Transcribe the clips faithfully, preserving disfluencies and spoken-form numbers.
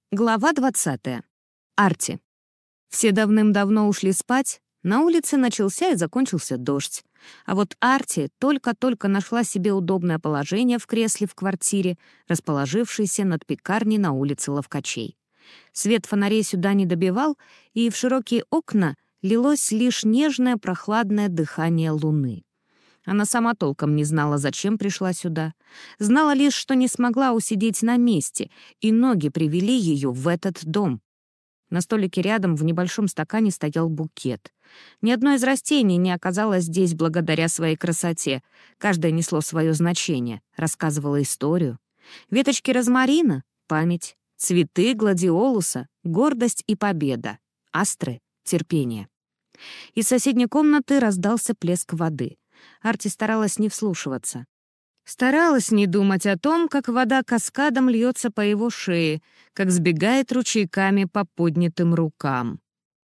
Глава двадцатая. Арти. Все давным-давно ушли спать, на улице начался и закончился дождь. А вот Арти только-только нашла себе удобное положение в кресле в квартире, расположившейся над пекарней на улице Ловкачей. Свет фонарей сюда не добивал, и в широкие окна лилось лишь нежное прохладное дыхание луны. Она сама толком не знала, зачем пришла сюда. Знала лишь, что не смогла усидеть на месте, и ноги привели ее в этот дом. На столике рядом в небольшом стакане стоял букет. Ни одно из растений не оказалось здесь благодаря своей красоте. Каждое несло свое значение, рассказывало историю. Веточки розмарина — память, цветы гладиолуса — гордость и победа, астры — терпение. Из соседней комнаты раздался плеск воды. Арти старалась не вслушиваться. Старалась не думать о том, как вода каскадом льется по его шее, как сбегает ручейками по поднятым рукам.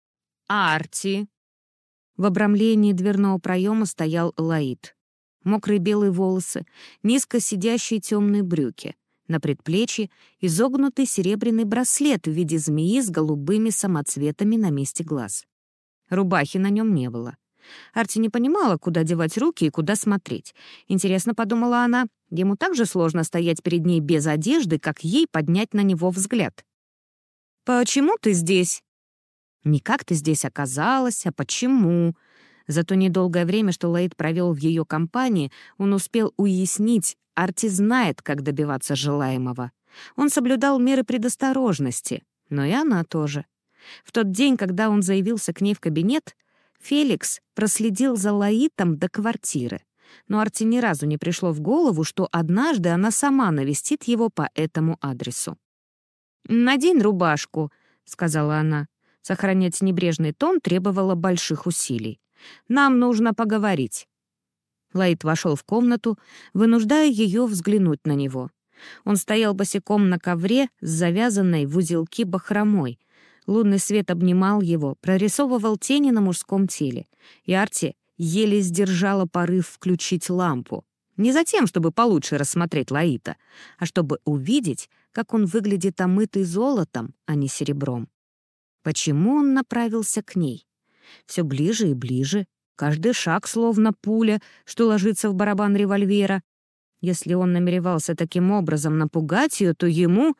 «Арти!» В обрамлении дверного проема стоял Лаид. Мокрые белые волосы, низко сидящие темные брюки. На предплечье изогнутый серебряный браслет в виде змеи с голубыми самоцветами на месте глаз. Рубахи на нем не было. Арти не понимала, куда девать руки и куда смотреть. Интересно, подумала она, ему так же сложно стоять перед ней без одежды, как ей поднять на него взгляд. «Почему ты здесь?» Не как ты здесь оказалась, а почему. За то недолгое время, что Лаид провел в ее компании, он успел уяснить, Арти знает, как добиваться желаемого. Он соблюдал меры предосторожности, но и она тоже. В тот день, когда он заявился к ней в кабинет, Феликс проследил за Лаитом до квартиры, но Арти ни разу не пришло в голову, что однажды она сама навестит его по этому адресу. «Надень рубашку», — сказала она. Сохранять небрежный тон требовало больших усилий. «Нам нужно поговорить». Лаит вошел в комнату, вынуждая ее взглянуть на него. Он стоял босиком на ковре с завязанной в узелки бахромой. Лунный свет обнимал его, прорисовывал тени на мужском теле. И Арти еле сдержала порыв включить лампу. Не за тем, чтобы получше рассмотреть Лаита, а чтобы увидеть, как он выглядит омытый золотом, а не серебром. Почему он направился к ней? Все ближе и ближе, каждый шаг словно пуля, что ложится в барабан револьвера. Если он намеревался таким образом напугать ее, то ему...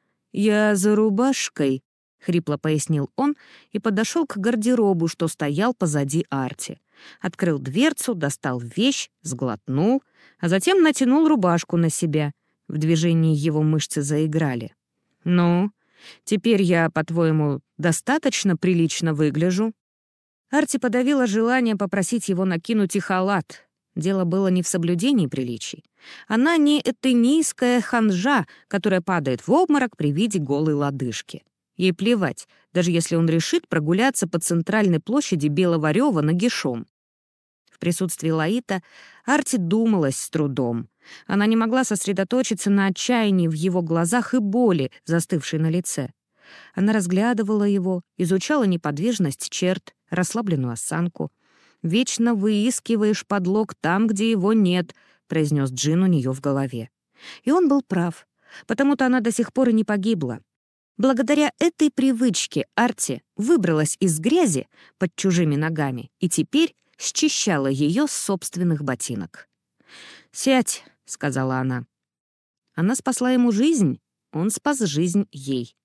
«Я за рубашкой», — хрипло пояснил он и подошел к гардеробу, что стоял позади Арти. Открыл дверцу, достал вещь, сглотнул, а затем натянул рубашку на себя. В движении его мышцы заиграли. «Ну, теперь я, по-твоему, достаточно прилично выгляжу?» Арти подавила желание попросить его накинуть и халат. Дело было не в соблюдении приличий. Она не этенийская ханжа, которая падает в обморок при виде голой лодыжки. Ей плевать, даже если он решит прогуляться по центральной площади Белого Рёва нагишом. В присутствии Лаита Арти думалась с трудом. Она не могла сосредоточиться на отчаянии в его глазах и боли, застывшей на лице. Она разглядывала его, изучала неподвижность черт, расслабленную осанку. «Вечно выискиваешь подлог там, где его нет», — произнес Джин у нее в голове. И он был прав, потому-то она до сих пор и не погибла. Благодаря этой привычке Арти выбралась из грязи под чужими ногами и теперь счищала ее с собственных ботинок. «Сядь», — сказала она. Она спасла ему жизнь, он спас жизнь ей.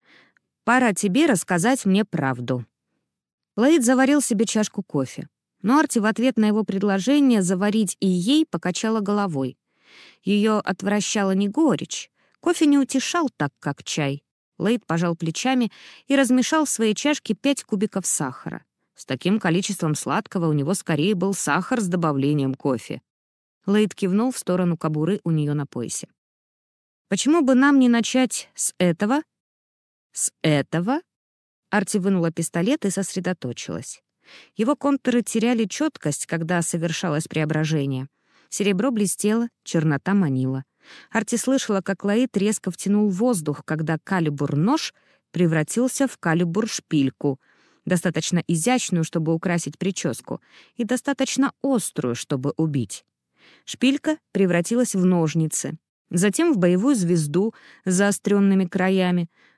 «Пора тебе рассказать мне правду». Лаид заварил себе чашку кофе, но Арти в ответ на его предложение заварить и ей покачала головой. Ее отвращала не горечь, кофе не утешал так, как чай. Лаид пожал плечами и размешал в своей чашке пять кубиков сахара. С таким количеством сладкого у него скорее был сахар с добавлением кофе. Лаид кивнул в сторону кобуры у нее на поясе. «Почему бы нам не начать с этого?» «С этого?» Арти вынула пистолет и сосредоточилась. Его контуры теряли четкость, когда совершалось преображение. Серебро блестело, чернота манила. Арти слышала, как Лаид резко втянул воздух, когда калибур-нож превратился в калибур-шпильку, достаточно изящную, чтобы украсить прическу, и достаточно острую, чтобы убить. Шпилька превратилась в ножницы, затем в боевую звезду с заостренными краями,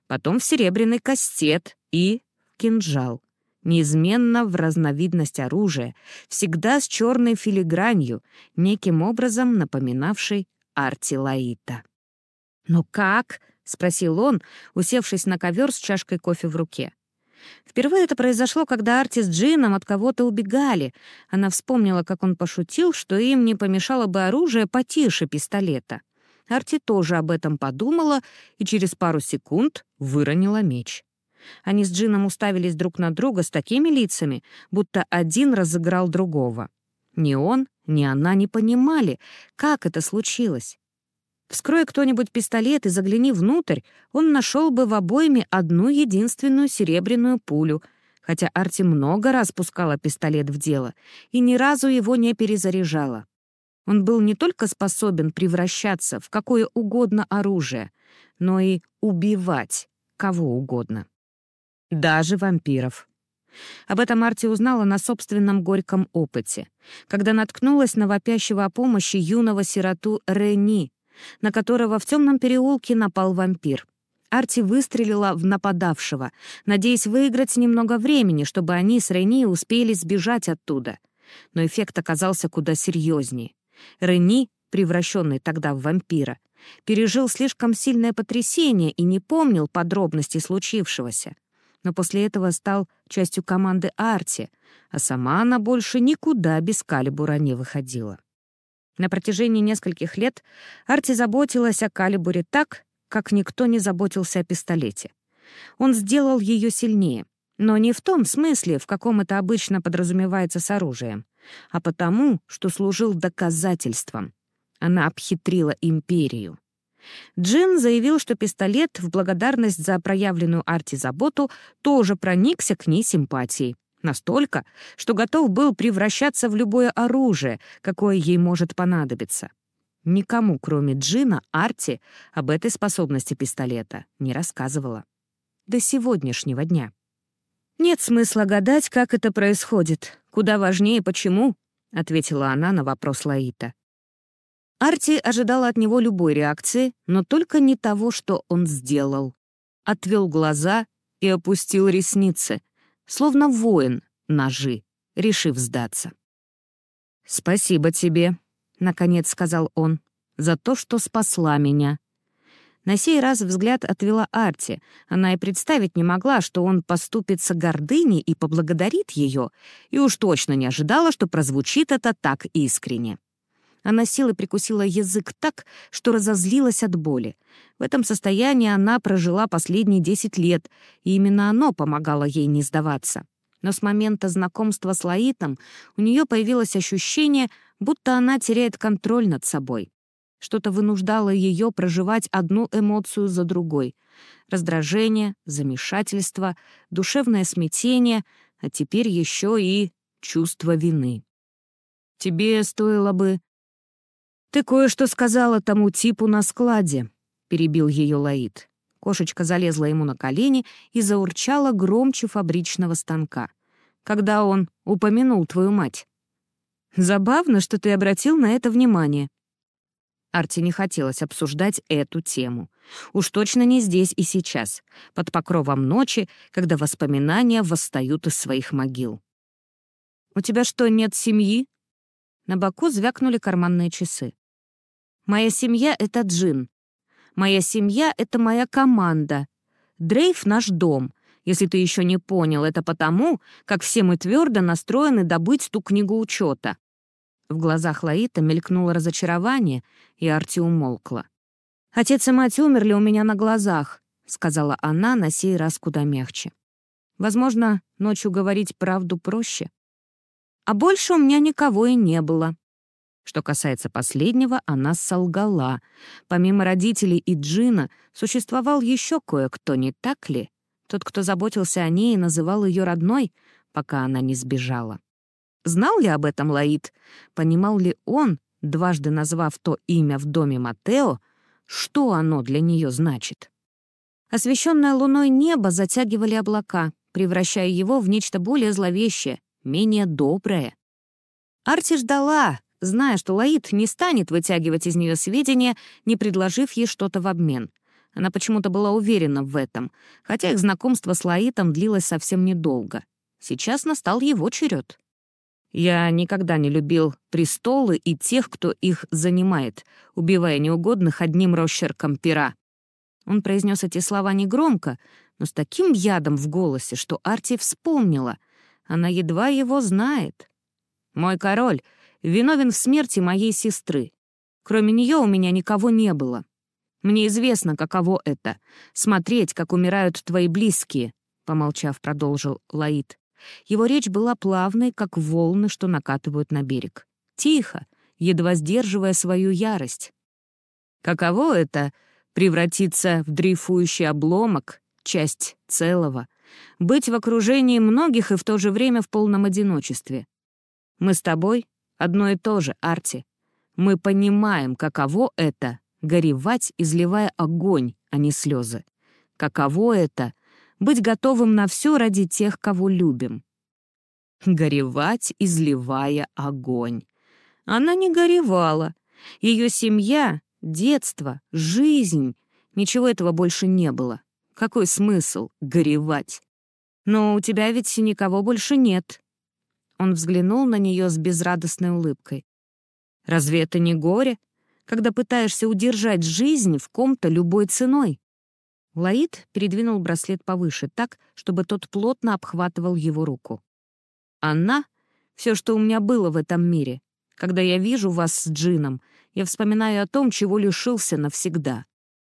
потом в серебряный кастет и в кинжал. Неизменно в разновидность оружия, всегда с черной филигранью, неким образом напоминавшей Арти Лаита. «Но как?» — спросил он, усевшись на ковер с чашкой кофе в руке. Впервые это произошло, когда Арти с Джином от кого-то убегали. Она вспомнила, как он пошутил, что им не помешало бы оружие потише пистолета. Арти тоже об этом подумала и через пару секунд выронила меч. Они с Джином уставились друг на друга с такими лицами, будто один разыграл другого. Ни он, ни она не понимали, как это случилось. Вскрой кто-нибудь пистолет и загляни внутрь, он нашел бы в обойме одну единственную серебряную пулю, хотя Арти много раз пускала пистолет в дело и ни разу его не перезаряжала. Он был не только способен превращаться в какое угодно оружие, но и убивать кого угодно. Даже вампиров. Об этом Арти узнала на собственном горьком опыте, когда наткнулась на вопящего о помощи юного сироту Рени, на которого в темном переулке напал вампир. Арти выстрелила в нападавшего, надеясь выиграть немного времени, чтобы они с Рени успели сбежать оттуда. Но эффект оказался куда серьезнее. Рени, превращенный тогда в вампира, пережил слишком сильное потрясение и не помнил подробностей случившегося. Но после этого стал частью команды Арти, а сама она больше никуда без Калибура не выходила. На протяжении нескольких лет Арти заботилась о Калибуре так, как никто не заботился о пистолете. Он сделал ее сильнее, но не в том смысле, в каком это обычно подразумевается с оружием, а потому, что служил доказательством. Она обхитрила империю. Джин заявил, что пистолет в благодарность за проявленную Арти заботу тоже проникся к ней симпатией. Настолько, что готов был превращаться в любое оружие, какое ей может понадобиться. Никому, кроме Джина, Арти об этой способности пистолета не рассказывала. До сегодняшнего дня. «Нет смысла гадать, как это происходит. Куда важнее, почему», — ответила она на вопрос Лаита. Арти ожидала от него любой реакции, но только не того, что он сделал. Отвел глаза и опустил ресницы, словно воин ножи, решив сдаться. «Спасибо тебе», — наконец сказал он, — «за то, что спасла меня». На сей раз взгляд отвела Арти. Она и представить не могла, что он поступится гордыней и поблагодарит ее, и уж точно не ожидала, что прозвучит это так искренне. Она силой прикусила язык так, что разозлилась от боли. В этом состоянии она прожила последние десять лет, и именно оно помогало ей не сдаваться. Но с момента знакомства с Лаитом у нее появилось ощущение, будто она теряет контроль над собой. Что-то вынуждало ее проживать одну эмоцию за другой. Раздражение, замешательство, душевное смятение, а теперь еще и чувство вины. «Тебе стоило бы...» «Ты кое-что сказала тому типу на складе», — перебил ее Лаит. Кошечка залезла ему на колени и заурчала громче фабричного станка. «Когда он упомянул твою мать». «Забавно, что ты обратил на это внимание». Арти не хотелось обсуждать эту тему. Уж точно не здесь и сейчас, под покровом ночи, когда воспоминания восстают из своих могил. «У тебя что, нет семьи?» На боку звякнули карманные часы. «Моя семья — это Джин. Моя семья — это моя команда. Дрейв — наш дом. Если ты еще не понял, это потому, как все мы твердо настроены добыть ту книгу учета». В глазах Лаита мелькнуло разочарование, и Арти умолкла. «Отец и мать умерли у меня на глазах», — сказала она на сей раз куда мягче. «Возможно, ночью говорить правду проще. А больше у меня никого и не было». Что касается последнего, она солгала. Помимо родителей и Джина, существовал еще кое-кто, не так ли? Тот, кто заботился о ней и называл ее родной, пока она не сбежала. Знал ли об этом Лаит? Понимал ли он, дважды назвав то имя в доме Матео, что оно для нее значит? Освещенное луной небо затягивали облака, превращая его в нечто более зловещее, менее доброе. Арти ждала, зная, что Лаит не станет вытягивать из нее сведения, не предложив ей что-то в обмен. Она почему-то была уверена в этом, хотя их знакомство с Лаитом длилось совсем недолго. Сейчас настал его черед. «Я никогда не любил престолы и тех, кто их занимает, убивая неугодных одним росчерком пера». Он произнес эти слова негромко, но с таким ядом в голосе, что Арти вспомнила. Она едва его знает. «Мой король виновен в смерти моей сестры. Кроме нее у меня никого не было. Мне известно, каково это — смотреть, как умирают твои близкие», — помолчав, продолжил Лаит. Его речь была плавной, как волны, что накатывают на берег. Тихо, едва сдерживая свою ярость. «Каково это — превратиться в дрейфующий обломок, часть целого, быть в окружении многих и в то же время в полном одиночестве? Мы с тобой одно и то же, Арти. Мы понимаем, каково это — горевать, изливая огонь, а не слезы. Каково это — быть готовым на все ради тех, кого любим. Горевать, изливая огонь. Она не горевала. Ее семья, детство, жизнь — ничего этого больше не было. Какой смысл горевать? Но у тебя ведь никого больше нет. Он взглянул на нее с безрадостной улыбкой. Разве это не горе, когда пытаешься удержать жизнь в ком-то любой ценой? Лаит передвинул браслет повыше, так, чтобы тот плотно обхватывал его руку. «Она — все, что у меня было в этом мире. Когда я вижу вас с Джином, я вспоминаю о том, чего лишился навсегда».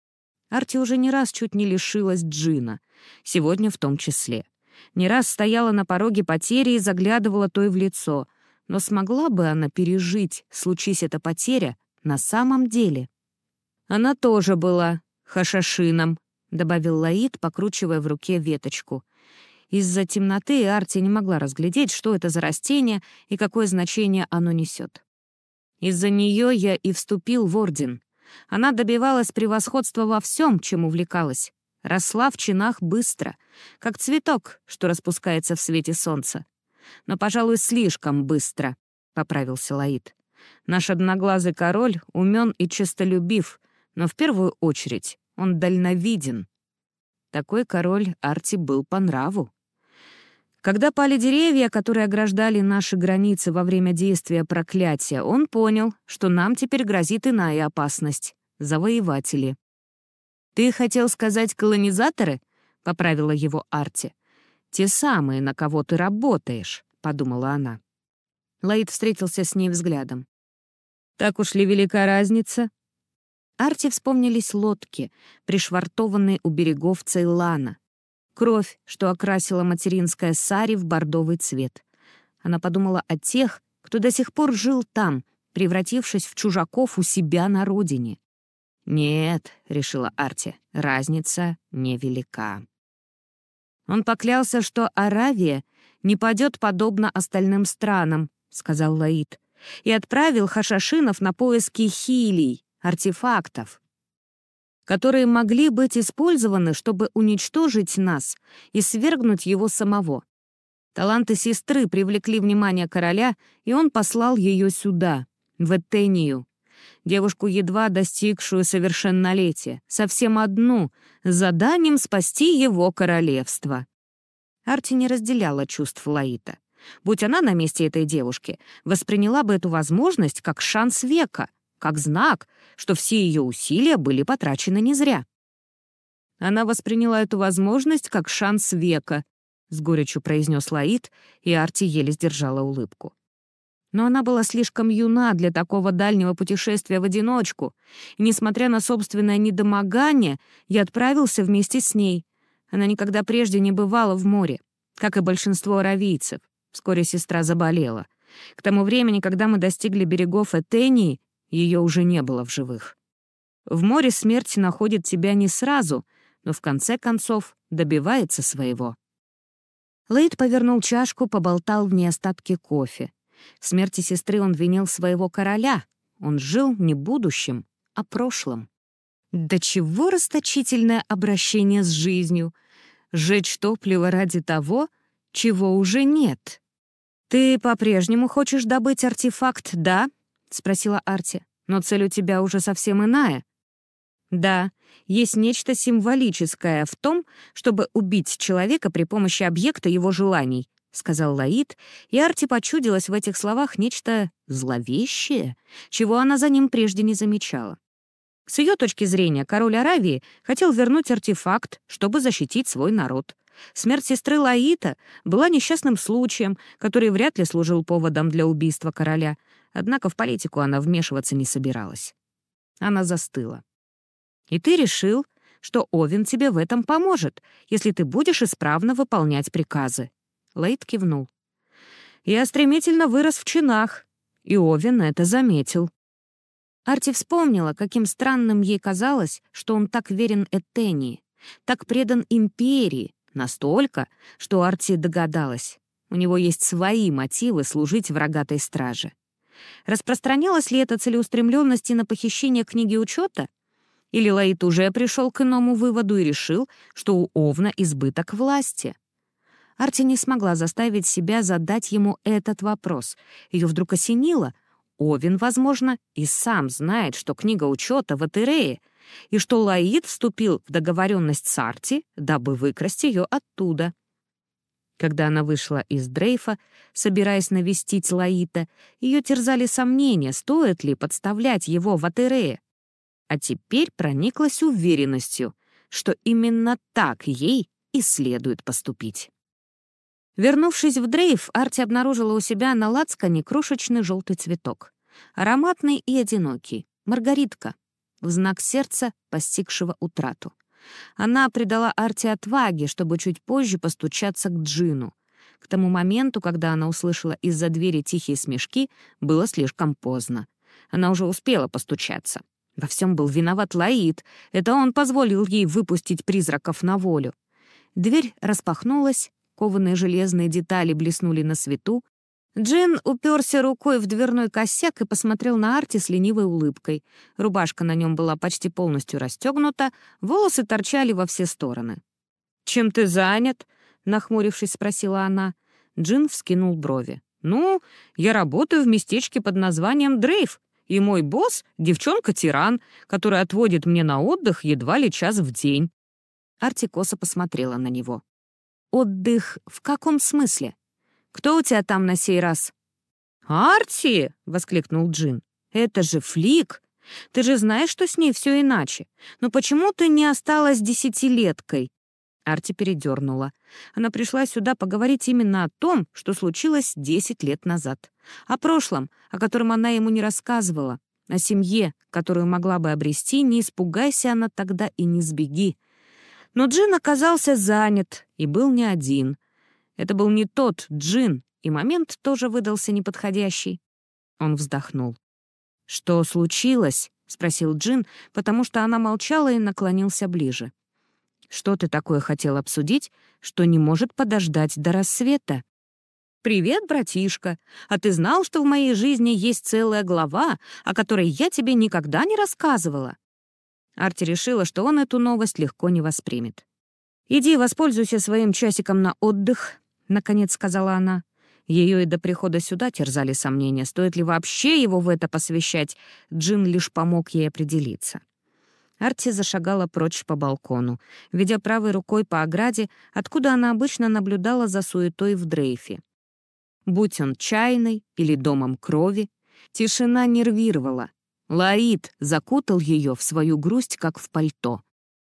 Арти уже не раз чуть не лишилась Джина, сегодня в том числе. Не раз стояла на пороге потери и заглядывала той в лицо. Но смогла бы она пережить, случись эта потеря, на самом деле? Она тоже была хашашином, — добавил Лаит, покручивая в руке веточку. Из-за темноты Арти не могла разглядеть, что это за растение и какое значение оно несет. Из-за нее я и вступил в орден. Она добивалась превосходства во всем, чем увлекалась. Росла в чинах быстро, как цветок, что распускается в свете солнца. Но, пожалуй, слишком быстро, — поправился Лаит. Наш одноглазый король умен и честолюбив, но в первую очередь он дальновиден. Такой король Арти был по нраву. Когда пали деревья, которые ограждали наши границы во время действия проклятия, он понял, что нам теперь грозит иная опасность — завоеватели. «Ты хотел сказать колонизаторы?» — поправила его Арти. «Те самые, на кого ты работаешь», — подумала она. Лаит встретился с ней взглядом. «Так уж ли велика разница?» Арти вспомнились лодки, пришвартованные у берегов Цейлана. Кровь, что окрасила материнская сари в бордовый цвет. Она подумала о тех, кто до сих пор жил там, превратившись в чужаков у себя на родине. «Нет», — решила Арти, — «разница невелика». «Он поклялся, что Аравия не падет подобно остальным странам», — сказал Лаит, «и отправил хашашинов на поиски хилий, артефактов, которые могли быть использованы, чтобы уничтожить нас и свергнуть его самого. Таланты сестры привлекли внимание короля, и он послал ее сюда, в Этению, девушку, едва достигшую совершеннолетия, совсем одну, с заданием спасти его королевство». Арти не разделяла чувств Лаита. Будь она на месте этой девушки, восприняла бы эту возможность как шанс века, как знак, что все ее усилия были потрачены не зря. Она восприняла эту возможность как шанс века, — с горечью произнес Лаит, и Арти еле сдержала улыбку. Но она была слишком юна для такого дальнего путешествия в одиночку, и, несмотря на собственное недомогание, я отправился вместе с ней. Она никогда прежде не бывала в море, как и большинство аравийцев. Вскоре сестра заболела. К тому времени, когда мы достигли берегов Этении, ее уже не было в живых. В море смерть находит тебя не сразу, но в конце концов добивается своего. Лейд повернул чашку, поболтал в ней остатки кофе. В смерти сестры он винил своего короля. Он жил не будущим, а прошлым. Да чего расточительное обращение с жизнью? Сжечь топливо ради того, чего уже нет. «Ты по-прежнему хочешь добыть артефакт, да?» — спросила Арти. «Но цель у тебя уже совсем иная». «Да, Есть нечто символическое в том, чтобы убить человека при помощи объекта его желаний, — сказал Лаид, и Арти почудилось в этих словах нечто зловещее, чего она за ним прежде не замечала. С ее точки зрения, король Аравии хотел вернуть артефакт, чтобы защитить свой народ. Смерть сестры Лаита была несчастным случаем, который вряд ли служил поводом для убийства короля, однако в политику она вмешиваться не собиралась. Она застыла. «И ты решил, что Овен тебе в этом поможет, если ты будешь исправно выполнять приказы?» Лаид кивнул. «Я стремительно вырос в чинах, и Овен это заметил». Арти вспомнила, каким странным ей казалось, что он так верен Этении, так предан империи, настолько, что Арти догадалась. У него есть свои мотивы служить в рогатой страже. Распространялась ли эта целеустремленность и на похищение книги учета? Или Лаид уже пришел к иному выводу и решил, что у Овна избыток власти? Арти не смогла заставить себя задать ему этот вопрос. Ее вдруг осенило. Овен, возможно, и сам знает, что книга учета в Этерее, и что Лаид вступил в договоренность с Арти, дабы выкрасть ее оттуда. Когда она вышла из дрейфа, собираясь навестить Лаита, ее терзали сомнения, стоит ли подставлять его в Этерее. А теперь прониклась уверенностью, что именно так ей и следует поступить. Вернувшись в дрейф, Арти обнаружила у себя на лацкане крошечный желтый цветок. Ароматный и одинокий. Маргаритка. В знак сердца, постигшего утрату. Она придала Арти отваги, чтобы чуть позже постучаться к Джину. К тому моменту, когда она услышала из-за двери тихие смешки, было слишком поздно. Она уже успела постучаться. Во всем был виноват Лаид. Это он позволил ей выпустить призраков на волю. Дверь распахнулась, кованые железные детали блеснули на свету. Джин уперся рукой в дверной косяк и посмотрел на Арти с ленивой улыбкой. Рубашка на нем была почти полностью расстегнута, волосы торчали во все стороны. «Чем ты занят?» — нахмурившись, спросила она. Джин вскинул брови. «Ну, я работаю в местечке под названием Дрейф, и мой босс — девчонка-тиран, которая отводит мне на отдых едва ли час в день». Арти косо посмотрела на него. «Отдых в каком смысле? Кто у тебя там на сей раз?» «Арти!» — воскликнул Джин. «Это же Флик! Ты же знаешь, что с ней все иначе. Но почему ты не осталась десятилеткой?» Арти передернула. Она пришла сюда поговорить именно о том, что случилось десять лет назад. О прошлом, о котором она ему не рассказывала. О семье, которую могла бы обрести, не испугайся она тогда и не сбеги. Но Джин оказался занят и был не один. Это был не тот Джин, и момент тоже выдался неподходящий. Он вздохнул. «Что случилось?» — спросил Джин, потому что она молчала и наклонился ближе. «Что ты такое хотел обсудить, что не может подождать до рассвета?» «Привет, братишка. А ты знал, что в моей жизни есть целая глава, о которой я тебе никогда не рассказывала?» Арти решила, что он эту новость легко не воспримет. «Иди, воспользуйся своим часиком на отдых», — наконец сказала она. Ее и до прихода сюда терзали сомнения, стоит ли вообще его в это посвящать. Джин лишь помог ей определиться. Арти зашагала прочь по балкону, ведя правой рукой по ограде, откуда она обычно наблюдала за суетой в дрейфе. Будь он чайной или домом крови, тишина нервировала. Лаид закутал ее в свою грусть, как в пальто.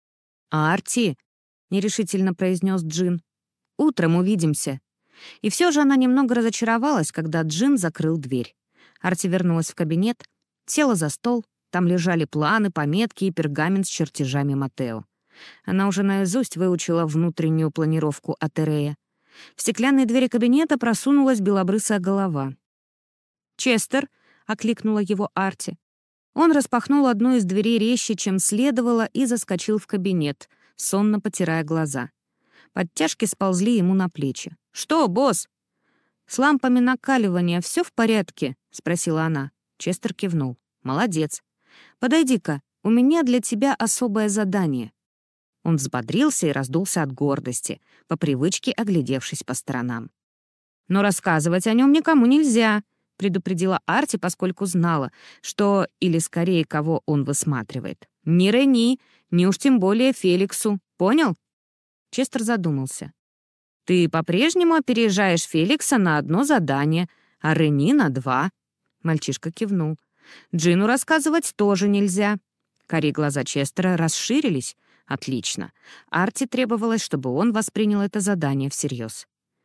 «Арти», — нерешительно произнес Джин, — «утром увидимся». И все же она немного разочаровалась, когда Джин закрыл дверь. Арти вернулась в кабинет, села за стол, там лежали планы, пометки и пергамент с чертежами Матео. Она уже наизусть выучила внутреннюю планировку Этерея. В стеклянные двери кабинета просунулась белобрысая голова. «Честер», — окликнула его Арти. Он распахнул одну из дверей резче, чем следовало, и заскочил в кабинет, сонно потирая глаза. Подтяжки сползли ему на плечи. «Что, босс?» «С лампами накаливания все в порядке?» — спросила она. Честер кивнул. «Молодец. Подойди-ка, у меня для тебя особое задание». Он взбодрился и раздулся от гордости, по привычке оглядевшись по сторонам. «Но рассказывать о нем никому нельзя», — предупредила Арти, поскольку знала, что, или скорее, кого он высматривает. «Не Рени, не уж тем более Феликсу. Понял?» Честер задумался. «Ты по-прежнему опережаешь Феликса на одно задание, а Рени на два». Мальчишка кивнул. «Джину рассказывать тоже нельзя». Карие глаза Честера расширились. «Отлично». Арти требовалось, чтобы он воспринял это задание всерьез.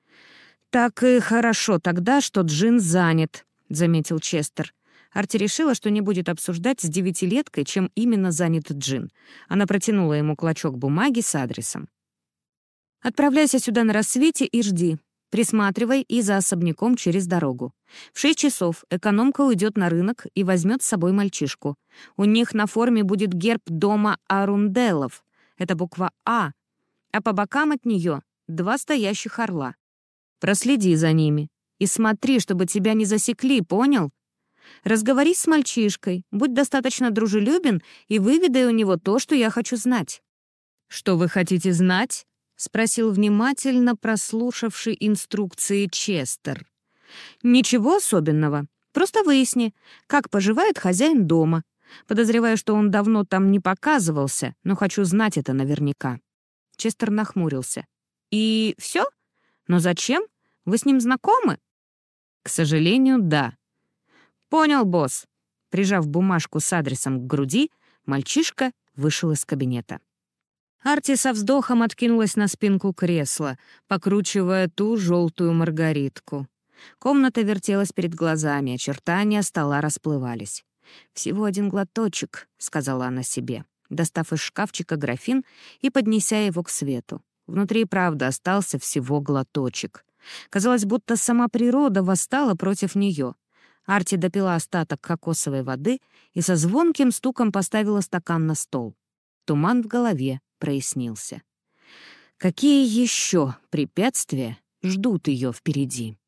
«Так и хорошо тогда, что Джин занят», — заметил Честер. Арти решила, что не будет обсуждать с девятилеткой, чем именно занят Джин. Она протянула ему клочок бумаги с адресом. «Отправляйся сюда на рассвете и жди. Присматривай и за особняком через дорогу. В шесть часов экономка уйдет на рынок и возьмет с собой мальчишку. У них на форме будет герб дома Арунделов. Это буква «А», а по бокам от нее два стоящих орла. Проследи за ними и смотри, чтобы тебя не засекли, понял? Разговорись с мальчишкой, будь достаточно дружелюбен и выведай у него то, что я хочу знать». «Что вы хотите знать?» — спросил внимательно прослушавший инструкции Честер. «Ничего особенного. Просто выясни, как поживает хозяин дома. Подозреваю, что он давно там не показывался, но хочу знать это наверняка». Честер нахмурился. «И все? Но зачем? Вы с ним знакомы?» «К сожалению, да». «Понял, босс». Прижав бумажку с адресом к груди, мальчишка вышел из кабинета. Арти со вздохом откинулась на спинку кресла, покручивая ту желтую маргаритку. Комната вертелась перед глазами, очертания стола расплывались. «Всего один глоточек», — сказала она себе, достав из шкафчика графин и поднеся его к свету. Внутри, правда, остался всего глоточек. Казалось, будто сама природа восстала против нее. Арти допила остаток кокосовой воды и со звонким стуком поставила стакан на стол. Туман в голове прояснился. Какие еще препятствия ждут ее впереди?